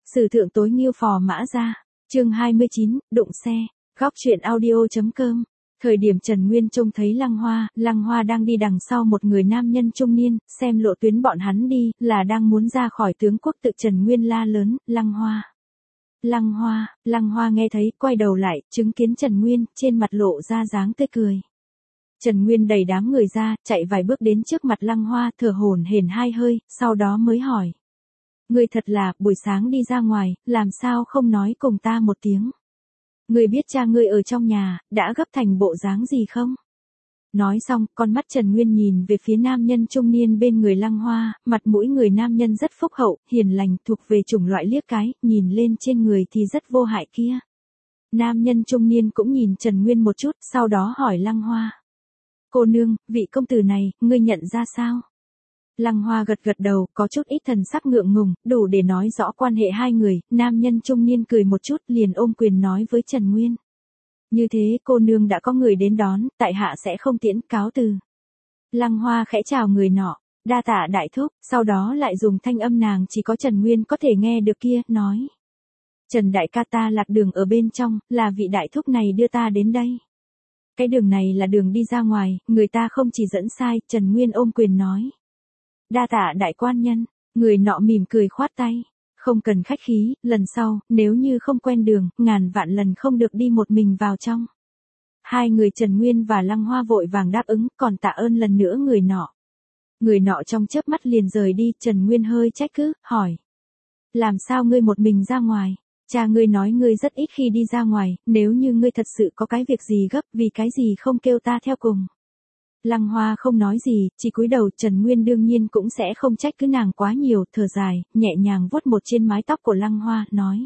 Sử thượng tối nghiêu phò mã ra. Chương 29, đụng xe. Góc truyện audio.com. Thời điểm Trần Nguyên trông thấy Lăng Hoa đang đi đằng sau một người nam nhân trung niên, xem lộ tuyến bọn hắn đi, là đang muốn ra khỏi tướng quốc tự. Trần Nguyên la lớn, Lăng Hoa. Lăng Hoa nghe thấy, quay đầu lại, chứng kiến Trần Nguyên, trên mặt lộ ra dáng tươi cười. Trần Nguyên đẩy đám người ra, chạy vài bước đến trước mặt Lăng Hoa, thở hổn hển hai hơi, sau đó mới hỏi. Ngươi thật là, buổi sáng đi ra ngoài, làm sao không nói cùng ta một tiếng? Ngươi biết cha ngươi ở trong nhà, đã gấp thành bộ dáng gì không? Nói xong, con mắt Trần Nguyên nhìn về phía nam nhân trung niên bên người Lăng Hoa, mặt mũi người nam nhân rất phúc hậu, hiền lành, thuộc về chủng loại liếc cái, nhìn lên trên người thì rất vô hại kia. Nam nhân trung niên cũng nhìn Trần Nguyên một chút, sau đó hỏi Lăng Hoa. Cô nương, vị công tử này, ngươi nhận ra sao? Lăng Hoa gật gật đầu, có chút ít thần sắc ngượng ngùng, đủ để nói rõ quan hệ hai người. Nam nhân trung niên cười một chút, liền ôm quyền nói với Trần Nguyên. Như thế, cô nương đã có người đến đón, tại hạ sẽ không tiễn, cáo từ. Lăng Hoa khẽ chào người nọ, đa tạ đại thúc, sau đó lại dùng thanh âm nàng chỉ có Trần Nguyên có thể nghe được kia, nói. Trần đại ca, ta lạc đường ở bên trong, là vị đại thúc này đưa ta đến đây. Cái đường này là đường đi ra ngoài, người ta không chỉ dẫn sai. Trần Nguyên ôm quyền nói. Đa tạ đại quan nhân, người nọ mỉm cười khoát tay. Không cần khách khí, lần sau, nếu như không quen đường, ngàn vạn lần không được đi một mình vào trong. Hai người Trần Nguyên và Lăng Hoa vội vàng đáp ứng, còn tạ ơn lần nữa người nọ. Người nọ trong chớp mắt liền rời đi. Trần Nguyên hơi trách cứ, hỏi. Làm sao ngươi một mình ra ngoài? Cha ngươi nói ngươi rất ít khi đi ra ngoài, nếu như ngươi thật sự có cái việc gì gấp, vì cái gì không kêu ta theo cùng? Lăng Hoa không nói gì, chỉ cúi đầu. Trần Nguyên đương nhiên cũng sẽ không trách cứ nàng quá nhiều, thở dài, nhẹ nhàng vuốt một trên mái tóc của Lăng Hoa, nói.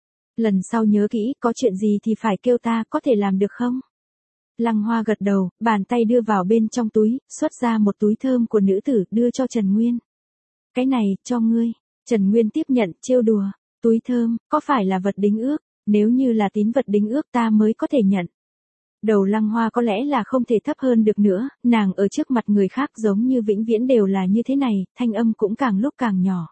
Lần sau nhớ kỹ, có chuyện gì thì phải kêu ta, có thể làm được không? Lăng Hoa gật đầu, bàn tay đưa vào bên trong túi, xuất ra một túi thơm của nữ tử, đưa cho Trần Nguyên. Cái này, cho ngươi. Trần Nguyên tiếp nhận, trêu đùa. Túi thơm, có phải là vật đính ước? Nếu như là tín vật đính ước ta mới có thể nhận. Đầu Lăng Hoa có lẽ là không thể thấp hơn được nữa, nàng ở trước mặt người khác giống như vĩnh viễn đều là như thế này, thanh âm cũng càng lúc càng nhỏ.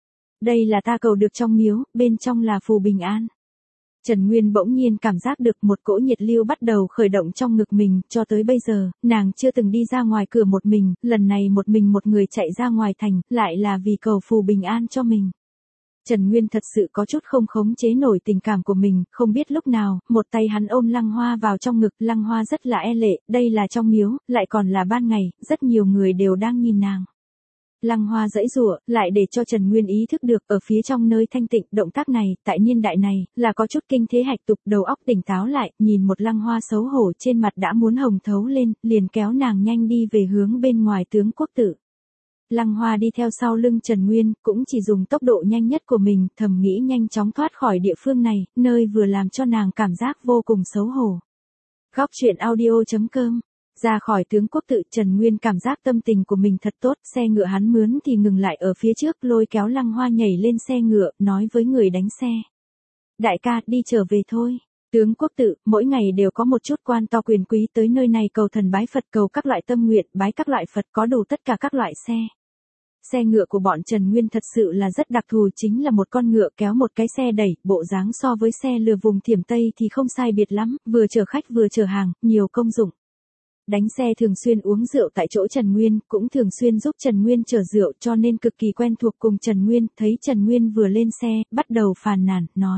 Đây là ta cầu được trong miếu, bên trong là phù bình an. Trần Nguyên bỗng nhiên cảm giác được một cỗ nhiệt lưu bắt đầu khởi động trong ngực mình, cho tới bây giờ, nàng chưa từng đi ra ngoài cửa một mình, lần này một mình một người chạy ra ngoài thành, lại là vì cầu phù bình an cho mình. Trần Nguyên thật sự có chút không khống chế nổi tình cảm của mình, không biết lúc nào, một tay hắn ôm Lăng Hoa vào trong ngực. Lăng Hoa rất là e lệ, đây là trong miếu, lại còn là ban ngày, rất nhiều người đều đang nhìn nàng. Lăng Hoa giãy giụa, lại để cho Trần Nguyên ý thức được, ở phía trong nơi thanh tịnh, động tác này, tại niên đại này, là có chút kinh thế hạch tục. Đầu óc tỉnh táo lại, nhìn một Lăng Hoa xấu hổ trên mặt đã muốn hồng thấu lên, liền kéo nàng nhanh đi về hướng bên ngoài tướng quốc tự. Lăng Hoa đi theo sau lưng Trần Nguyên, cũng chỉ dùng tốc độ nhanh nhất của mình, thầm nghĩ nhanh chóng thoát khỏi địa phương này, nơi vừa làm cho nàng cảm giác vô cùng xấu hổ. Góc truyện audio.com. Ra khỏi tướng quốc tự, Trần Nguyên cảm giác tâm tình của mình thật tốt, xe ngựa hắn mướn thì ngừng lại ở phía trước, lôi kéo Lăng Hoa nhảy lên xe ngựa, nói với người đánh xe. Đại ca, đi trở về thôi. Tướng quốc tự, mỗi ngày đều có một chút quan to quyền quý tới nơi này cầu thần bái Phật, cầu các loại tâm nguyện, bái các loại Phật, có đủ tất cả các loại xe. Xe ngựa của bọn Trần Nguyên thật sự là rất đặc thù, chính là một con ngựa kéo một cái xe đẩy, bộ dáng so với xe lừa vùng Thiểm Tây thì không sai biệt lắm, vừa chở khách vừa chở hàng, nhiều công dụng. Đánh xe thường xuyên uống rượu tại chỗ Trần Nguyên, cũng thường xuyên giúp Trần Nguyên chở rượu, cho nên cực kỳ quen thuộc cùng Trần Nguyên. Thấy Trần Nguyên vừa lên xe, bắt đầu phàn nàn, nói.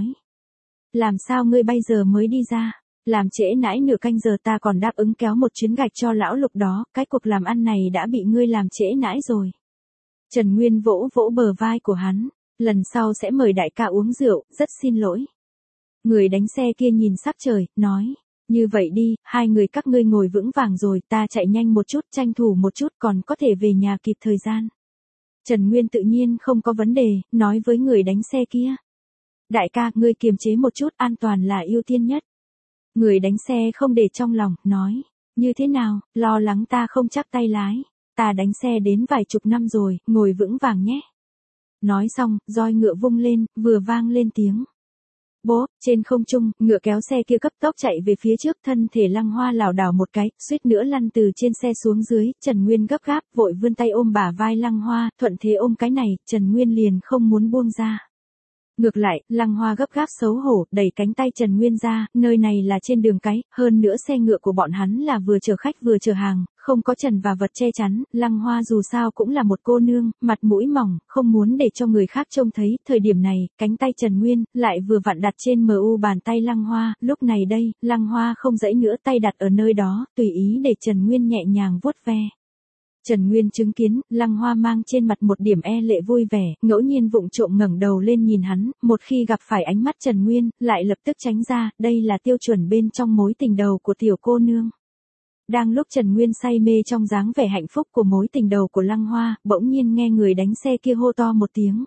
Làm sao ngươi bây giờ mới đi ra? Làm trễ nãi nửa canh giờ, ta còn đáp ứng kéo một chuyến gạch cho lão Lục đó, cái cuộc làm ăn này đã bị ngươi làm trễ nãi rồi. Trần Nguyên vỗ vỗ bờ vai của hắn, lần sau sẽ mời đại ca uống rượu, rất xin lỗi. Người đánh xe kia nhìn sắc trời, nói, như vậy đi, hai người các ngươi ngồi vững vàng rồi, ta chạy nhanh một chút, tranh thủ một chút, còn có thể về nhà kịp thời gian. Trần Nguyên tự nhiên không có vấn đề, nói với người đánh xe kia. Đại ca, ngươi kiềm chế một chút, an toàn là ưu tiên nhất. Người đánh xe không để trong lòng, nói, như thế nào, lo lắng ta không chắc tay lái. Ta đánh xe đến vài chục năm rồi, ngồi vững vàng nhé. Nói xong, roi ngựa vung lên, vừa vang lên tiếng. Bố, trên không trung, ngựa kéo xe kia cấp tốc chạy về phía trước, thân thể Lăng Hoa lảo đảo một cái, suýt nữa lăn từ trên xe xuống dưới. Trần Nguyên gấp gáp, vội vươn tay ôm bả vai Lăng Hoa, thuận thế ôm cái này, Trần Nguyên liền không muốn buông ra. Ngược lại, Lăng Hoa gấp gáp xấu hổ, đẩy cánh tay Trần Nguyên ra, nơi này là trên đường cái, hơn nữa xe ngựa của bọn hắn là vừa chở khách vừa chở hàng, không có trần và vật che chắn, Lăng Hoa dù sao cũng là một cô nương, mặt mũi mỏng, không muốn để cho người khác trông thấy, thời điểm này, cánh tay Trần Nguyên, lại vừa vặn đặt trên mu bàn tay Lăng Hoa, lúc này đây, Lăng Hoa không dãy nữa tay đặt ở nơi đó, tùy ý để Trần Nguyên nhẹ nhàng vuốt ve. Trần Nguyên chứng kiến, Lăng Hoa mang trên mặt một điểm e lệ vui vẻ, ngẫu nhiên vụng trộm ngẩng đầu lên nhìn hắn, một khi gặp phải ánh mắt Trần Nguyên, lại lập tức tránh ra, đây là tiêu chuẩn bên trong mối tình đầu của tiểu cô nương. Đang lúc Trần Nguyên say mê trong dáng vẻ hạnh phúc của mối tình đầu của Lăng Hoa, bỗng nhiên nghe người đánh xe kia hô to một tiếng.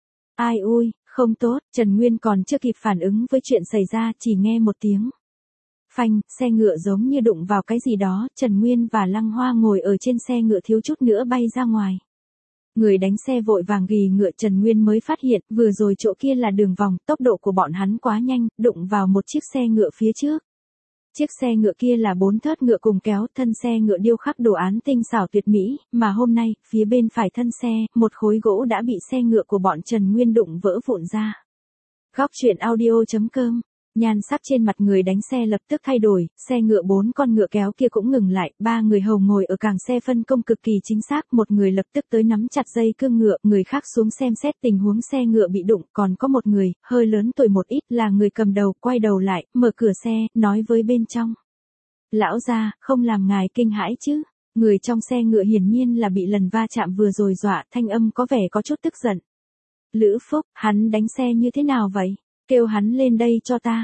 Ai ui, không tốt, Trần Nguyên còn chưa kịp phản ứng với chuyện xảy ra, chỉ nghe một tiếng. Phanh, xe ngựa giống như đụng vào cái gì đó, Trần Nguyên và Lăng Hoa ngồi ở trên xe ngựa thiếu chút nữa bay ra ngoài. Người đánh xe vội vàng ghì ngựa Trần Nguyên mới phát hiện, vừa rồi chỗ kia là đường vòng, tốc độ của bọn hắn quá nhanh, đụng vào một chiếc xe ngựa phía trước. Chiếc xe ngựa kia là 4 thớt ngựa cùng kéo, thân xe ngựa điêu khắc đồ án tinh xảo tuyệt mỹ, mà hôm nay, phía bên phải thân xe, một khối gỗ đã bị xe ngựa của bọn Trần Nguyên đụng vỡ vụn ra. Góc truyện audio.com. Nhan sắc trên mặt người đánh xe lập tức thay đổi, xe ngựa 4 con ngựa kéo kia cũng ngừng lại, 3 người hầu ngồi ở càng xe phân công cực kỳ chính xác, một người lập tức tới nắm chặt dây cương ngựa, người khác xuống xem xét tình huống xe ngựa bị đụng, còn có một người, hơi lớn tuổi một ít là người cầm đầu, quay đầu lại, mở cửa xe, nói với bên trong. Lão gia, không làm ngài kinh hãi chứ? Người trong xe ngựa hiển nhiên là bị lần va chạm vừa rồi dọa, thanh âm có vẻ có chút tức giận. Lữ Phúc, hắn đánh xe như thế nào vậy? Kêu hắn lên đây cho ta.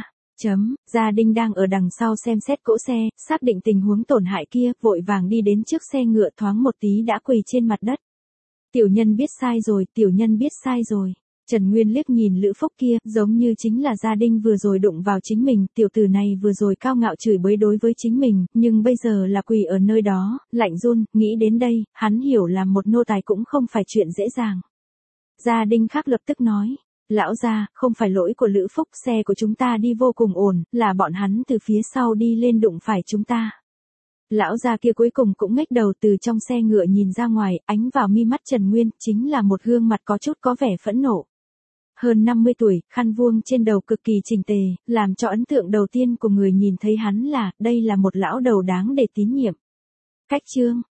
Gia Đinh đang ở đằng sau xem xét cỗ xe, xác định tình huống tổn hại kia, vội vàng đi đến trước xe ngựa thoáng một tí đã quỳ trên mặt đất. Tiểu nhân biết sai rồi, tiểu nhân biết sai rồi. Trần Nguyên liếc nhìn Lữ Phúc kia, giống như chính là Gia Đinh vừa rồi đụng vào chính mình, tiểu tử này vừa rồi cao ngạo chửi bới đối với chính mình, nhưng bây giờ là quỳ ở nơi đó, lạnh run, nghĩ đến đây, hắn hiểu làm một nô tài cũng không phải chuyện dễ dàng. Gia Đinh khác lập tức nói. Lão gia, không phải lỗi của Lữ Phúc, xe của chúng ta đi vô cùng ổn, là bọn hắn từ phía sau đi lên đụng phải chúng ta. Lão gia kia cuối cùng cũng ngách đầu từ trong xe ngựa nhìn ra ngoài, ánh vào mi mắt Trần Nguyên, chính là một gương mặt có chút có vẻ phẫn nộ. Hơn 50 tuổi, khăn vuông trên đầu cực kỳ chỉnh tề, làm cho ấn tượng đầu tiên của người nhìn thấy hắn là, đây là một lão đầu đáng để tín nhiệm. Cách chương.